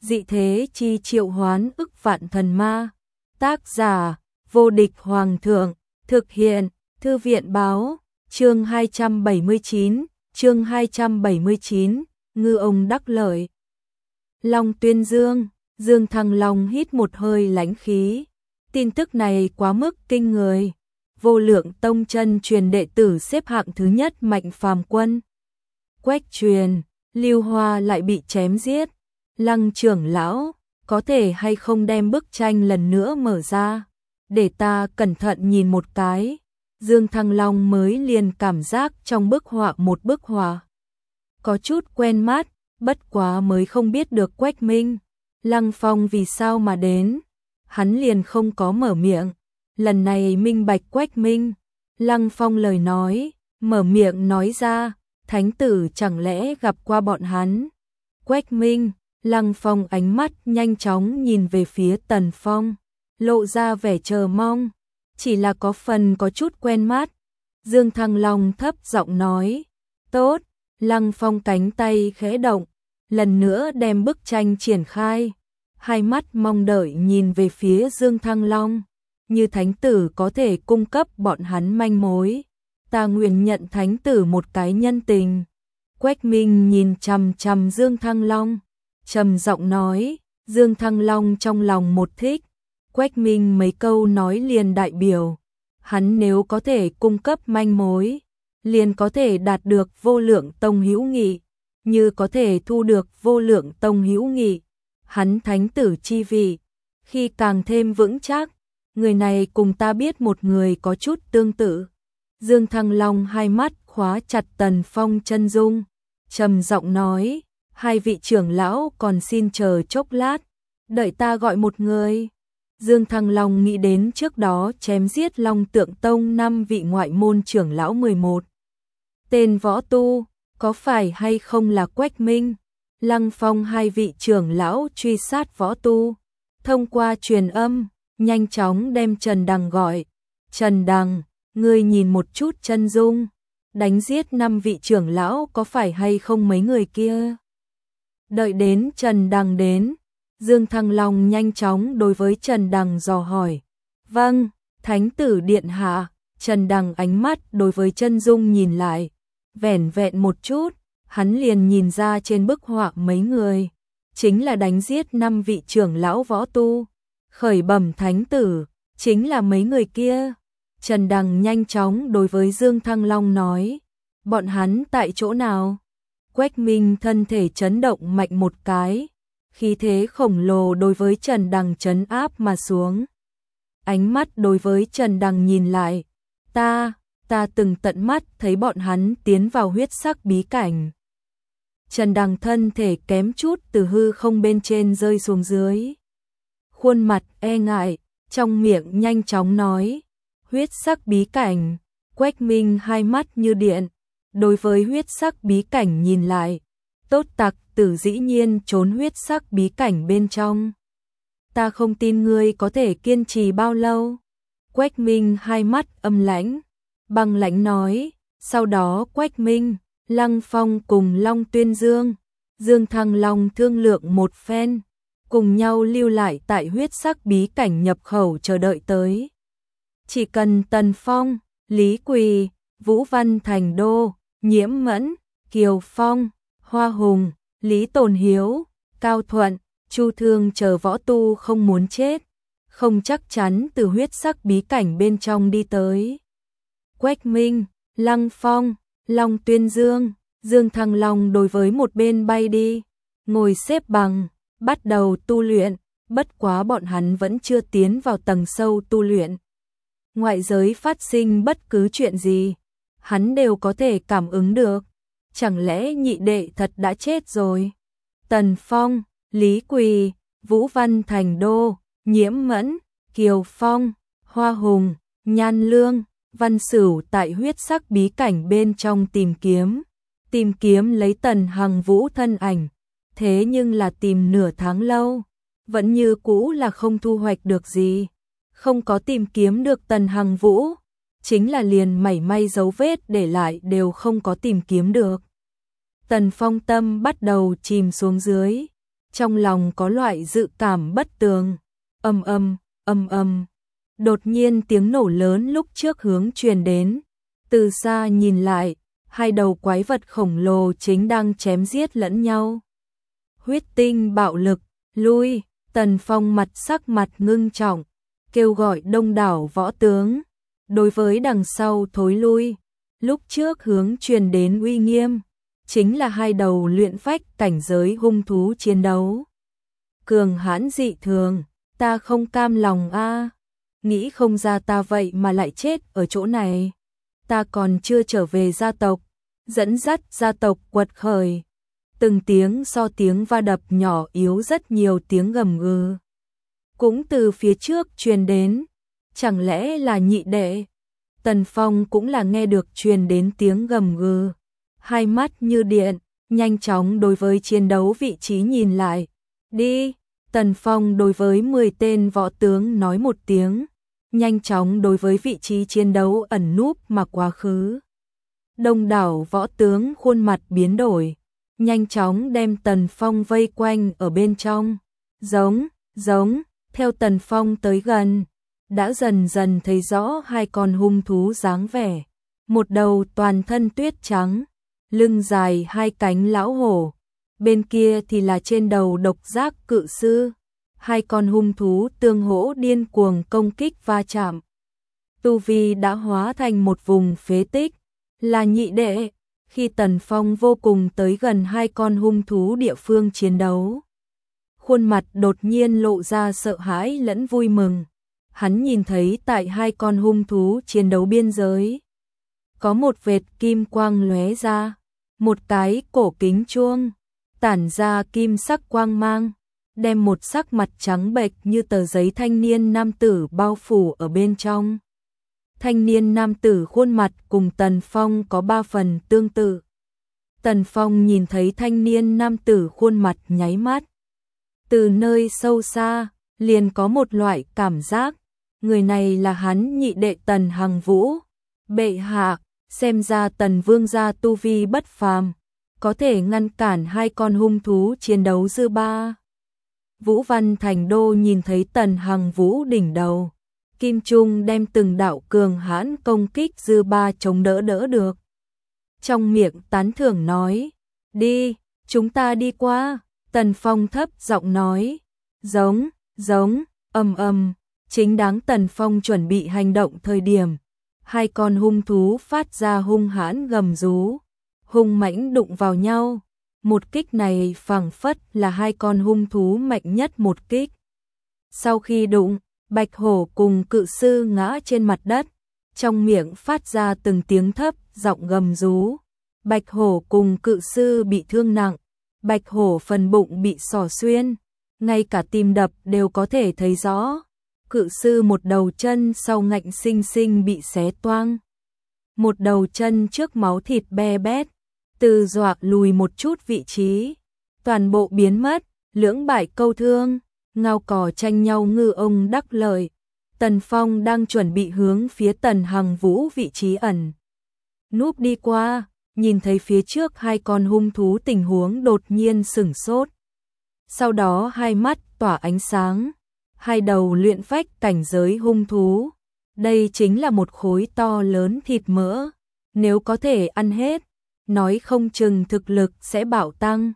dị thế chi triệu hoán ức vạn thần ma. Tác giả, vô địch hoàng thượng, thực hiện, thư viện báo, chương 279, ngư ông đắc lợi. Long tuyên dương, Dương Thăng Long hít một hơi lãnh khí. Tin tức này quá mức kinh người. Vô Lượng Tông chân truyền đệ tử xếp hạng thứ nhất Mạnh Phàm Quân. Quách truyền, Lưu Hoa lại bị chém giết. Lăng trưởng lão, có thể hay không đem bức tranh lần nữa mở ra, để ta cẩn thận nhìn một cái. Dương Thăng Long mới liền cảm giác trong bức họa một bức họa có chút quen mắt, bất quá mới không biết được Quách Minh, Lăng Phong vì sao mà đến. Hắn liền không có mở miệng, lần này minh bạch Quách Minh, Lăng Phong lời nói, mở miệng nói ra, thánh tử chẳng lẽ gặp qua bọn hắn. Quách Minh, Lăng Phong ánh mắt nhanh chóng nhìn về phía Tần Phong, lộ ra vẻ chờ mong, chỉ là có phần có chút quen mắt. Dương Thăng Long thấp giọng nói, tốt. Lăng Phong cánh tay khẽ động, lần nữa đem bức tranh triển khai, hai mắt mong đợi nhìn về phía Dương Thăng Long, như thánh tử có thể cung cấp bọn hắn manh mối, ta nguyện nhận thánh tử một cái nhân tình. Quách Minh nhìn chằm chằm Dương Thăng Long, trầm giọng nói. Dương Thăng Long trong lòng một thích, Quách Minh mấy câu nói liền đại biểu, hắn nếu có thể cung cấp manh mối, liền có thể đạt được Vô Lượng Tông hữu nghị, như có thể thu được Vô Lượng Tông hữu nghị, hắn thánh tử chi vị khi càng thêm vững chắc. Người này cùng ta biết một người có chút tương tự. Dương Thăng Long hai mắt khóa chặt Tần Phong chân dung, trầm giọng nói, hai vị trưởng lão còn xin chờ chốc lát, đợi ta gọi một người. Dương Thăng Long nghĩ đến trước đó chém giết Long Tượng Tông 5 vị ngoại môn trưởng lão 11 tên võ tu, có phải hay không là Quách Minh, Lăng Phong hai vị trưởng lão truy sát võ tu, thông qua truyền âm, nhanh chóng đem Trần Đằng gọi. Trần Đằng, ngươi nhìn một chút chân dung, đánh giết 5 vị trưởng lão có phải hay không mấy người kia? Đợi đến Trần Đằng đến, Dương Thăng Long nhanh chóng đối với Trần Đằng dò hỏi. Vâng, thánh tử điện hạ. Trần Đằng ánh mắt đối với chân dung nhìn lại, vẻn vẹn một chút, hắn liền nhìn ra trên bức họa mấy người, chính là đánh giết 5 vị trưởng lão võ tu, khởi bẩm thánh tử, chính là mấy người kia. Trần Đằng nhanh chóng đối với Dương Thăng Long nói, bọn hắn tại chỗ nào? Quách Minh thân thể chấn động mạnh một cái, khí thế khổng lồ đối với Trần Đằng trấn áp mà xuống. Ánh mắt đối với Trần Đằng nhìn lại, ta từng tận mắt thấy bọn hắn tiến vào huyết sắc bí cảnh. Trần Đằng thân thể kém chút từ hư không bên trên rơi xuống dưới. Khuôn mặt e ngại, trong miệng nhanh chóng nói, huyết sắc bí cảnh. Quách Minh hai mắt như điện, đối với huyết sắc bí cảnh nhìn lại, tốt tặc tử dĩ nhiên trốn huyết sắc bí cảnh bên trong. Ta không tin ngươi có thể kiên trì bao lâu. Quách Minh hai mắt âm lãnh, băng lãnh nói. Sau đó Quách Minh, Lăng Phong cùng Long Tuyên Dương, Dương Thăng Long thương lượng một phen, cùng nhau lưu lại tại huyết sắc bí cảnh nhập khẩu chờ đợi tới. Chỉ cần Tần Phong, Lý Quỳ, Vũ Văn Thành Đô, Nhiễm Mẫn, Kiều Phong, Hoa Hùng, Lý Tồn Hiếu, Cao Thuận, Chu Thương chờ võ tu không muốn chết, không chắc chắn từ huyết sắc bí cảnh bên trong đi tới. Quách Minh, Lăng Phong, Long Tuyên Dương, Dương Thăng Long đối với một bên bay đi, ngồi xếp bằng, bắt đầu tu luyện, bất quá bọn hắn vẫn chưa tiến vào tầng sâu tu luyện. Ngoại giới phát sinh bất cứ chuyện gì, hắn đều có thể cảm ứng được. Chẳng lẽ nhị đệ thật đã chết rồi? Tần Phong, Lý Quỳ, Vũ Văn Thành Đô, Nhiễm Mẫn, Kiều Phong, Hoa Hùng, Nhan Lương, Văn Sửu tại huyết sắc bí cảnh bên trong tìm kiếm lấy Tần Hằng Vũ thân ảnh, thế nhưng là tìm nửa tháng lâu, vẫn như cũ là không thu hoạch được gì, không có tìm kiếm được Tần Hằng Vũ, chính là liền mảy may dấu vết để lại đều không có tìm kiếm được. Tần Phong tâm bắt đầu chìm xuống dưới, trong lòng có loại dự cảm bất tường. Ầm ầm, ầm ầm. Đột nhiên tiếng nổ lớn lúc trước hướng truyền đến. Từ xa nhìn lại, hai đầu quái vật khổng lồ chính đang chém giết lẫn nhau. Huyết tinh bạo lực, lui, Tần Phong sắc mặt ngưng trọng, kêu gọi đông đảo võ tướng. Đối với đằng sau thối lui, lúc trước hướng truyền đến uy nghiêm, chính là hai đầu luyện phách cảnh giới hung thú chiến đấu. Cường hãn dị thường, ta không cam lòng a, nghĩ không ra ta vậy mà lại chết ở chỗ này. Ta còn chưa trở về gia tộc, dẫn dắt gia tộc quật khởi. Từng tiếng so tiếng va đập nhỏ yếu rất nhiều tiếng gầm gừ. Cũng từ phía trước truyền đến, chẳng lẽ là nhị đệ? Tần Phong cũng là nghe được truyền đến tiếng gầm gừ. Hai mắt như điện, nhanh chóng đối với chiến đấu vị trí nhìn lại. Đi, Tần Phong đối với 10 tên võ tướng nói một tiếng, nhanh chóng đối với vị trí chiến đấu ẩn núp mà quá khứ. Đông đảo võ tướng khuôn mặt biến đổi, nhanh chóng đem Tần Phong vây quanh ở bên trong. Giống, theo Tần Phong tới gần, đã dần dần thấy rõ hai con hung thú dáng vẻ. Một đầu toàn thân tuyết trắng, lưng dài hai cánh lão hổ, bên kia thì là trên đầu độc giác cự sư. Hai con hung thú tương hỗ điên cuồng công kích va chạm. Tu vi đã hóa thành một vùng phế tích, là nhị đệ. Khi Tần Phong vô cùng tới gần hai con hung thú địa phương chiến đấu, khuôn mặt đột nhiên lộ ra sợ hãi lẫn vui mừng. Hắn nhìn thấy tại hai con hung thú chiến đấu biên giới, có một vệt kim quang lóe ra, một cái cổ kính chuông, tản ra kim sắc quang mang, đem một sắc mặt trắng bệch như tờ giấy thanh niên nam tử bao phủ ở bên trong. Thanh niên nam tử khuôn mặt cùng Tần Phong có 3 phần tương tự. Tần Phong nhìn thấy thanh niên nam tử khuôn mặt nháy mắt. Từ nơi sâu xa, liền có một loại cảm giác, người này là hắn nhị đệ Tần Hằng Vũ. Bệ hạ, xem ra Tần Vương gia tu vi bất phàm, có thể ngăn cản hai con hung thú chiến đấu dư ba. Vũ Văn Thành Đô nhìn thấy Tần Hằng Vũ đỉnh đầu, kim trung đem từng đạo cường hãn công kích dư ba chống đỡ được. Trong miệng tán thưởng nói, đi, chúng ta đi qua. Tần Phong thấp giọng nói, giống, ầm, chính đáng Tần Phong chuẩn bị hành động thời điểm, hai con hung thú phát ra hung hãn gầm rú, hung mãnh đụng vào nhau. Một kích này phảng phất là hai con hung thú mạnh nhất một kích. Sau khi đụng, Bạch Hổ cùng cự sư ngã trên mặt đất, trong miệng phát ra từng tiếng thấp giọng gầm rú. Bạch Hổ cùng cự sư bị thương nặng, Bạch Hổ phần bụng bị xỏ xuyên, ngay cả tim đập đều có thể thấy rõ. Cự sư một đầu chân sau ngạnh xinh xinh bị xé toang, một đầu chân trước máu thịt be bét, từ dọa lùi một chút vị trí, toàn bộ biến mất, lưỡng bại câu thương, ngao cò tranh nhau ngư ông đắc lợi. Tần Phong đang chuẩn bị hướng phía Tần Hằng Vũ vị trí ẩn núp đi qua, nhìn thấy phía trước hai con hung thú tình huống đột nhiên sửng sốt. Sau đó hai mắt tỏa ánh sáng, hai đầu luyện phách cảnh giới hung thú. Đây chính là một khối to lớn thịt mỡ, nếu có thể ăn hết, nói không chừng thực lực sẽ bạo tăng.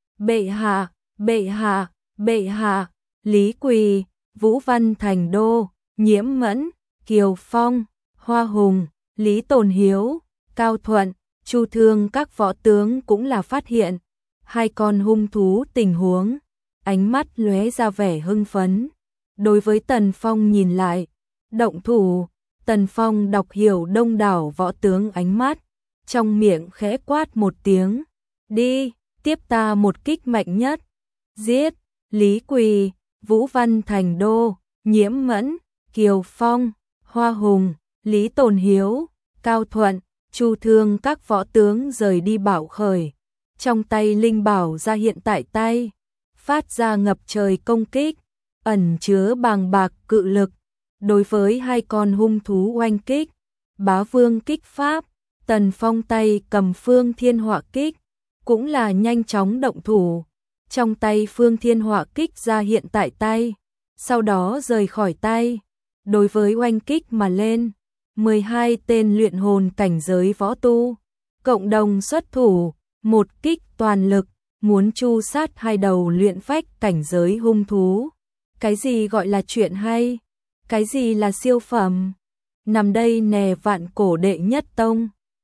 Bệ hạ, Lý Quỳ, Vũ Văn Thành Đô, Nhiễm Mẫn, Kiều Phong, Hoa Hùng, Lý Tồn Hiếu, Cao Thuận, Chu Thương các võ tướng cũng là phát hiện hai con hung thú tình huống, ánh mắt lóe ra vẻ hưng phấn. Đối với Tần Phong nhìn lại, động thủ. Tần Phong đọc hiểu đông đảo võ tướng ánh mắt, trong miệng khẽ quát một tiếng, đi, tiếp ta một kích mạnh nhất. Giết. Lý Quỳ, Vũ Văn Thành Đô, Nhiễm Mẫn, Kiều Phong, Hoa Hùng, Lý Tồn Hiếu, Cao Thuận, Chu Thương các võ tướng rời đi bảo khởi, trong tay linh bảo ra hiện tại tay, phát ra ngập trời công kích, ẩn chứa bàng bạc cự lực. Đối với hai con hung thú oanh kích, Bá Vương kích pháp, Tần Phong tay cầm Phương Thiên Họa kích, cũng là nhanh chóng động thủ. Trong tay Phương Thiên hỏa kích ra hiện tại tay, sau đó rời khỏi tay, đối với oanh kích mà lên. 12 tên luyện hồn cảnh giới võ tu, cộng đồng xuất thủ, một kích toàn lực, muốn tru sát hai đầu luyện phách cảnh giới hung thú. Cái gì gọi là chuyện hay? Cái gì là siêu phẩm? Nằm đây nè, vạn cổ đệ nhất tông.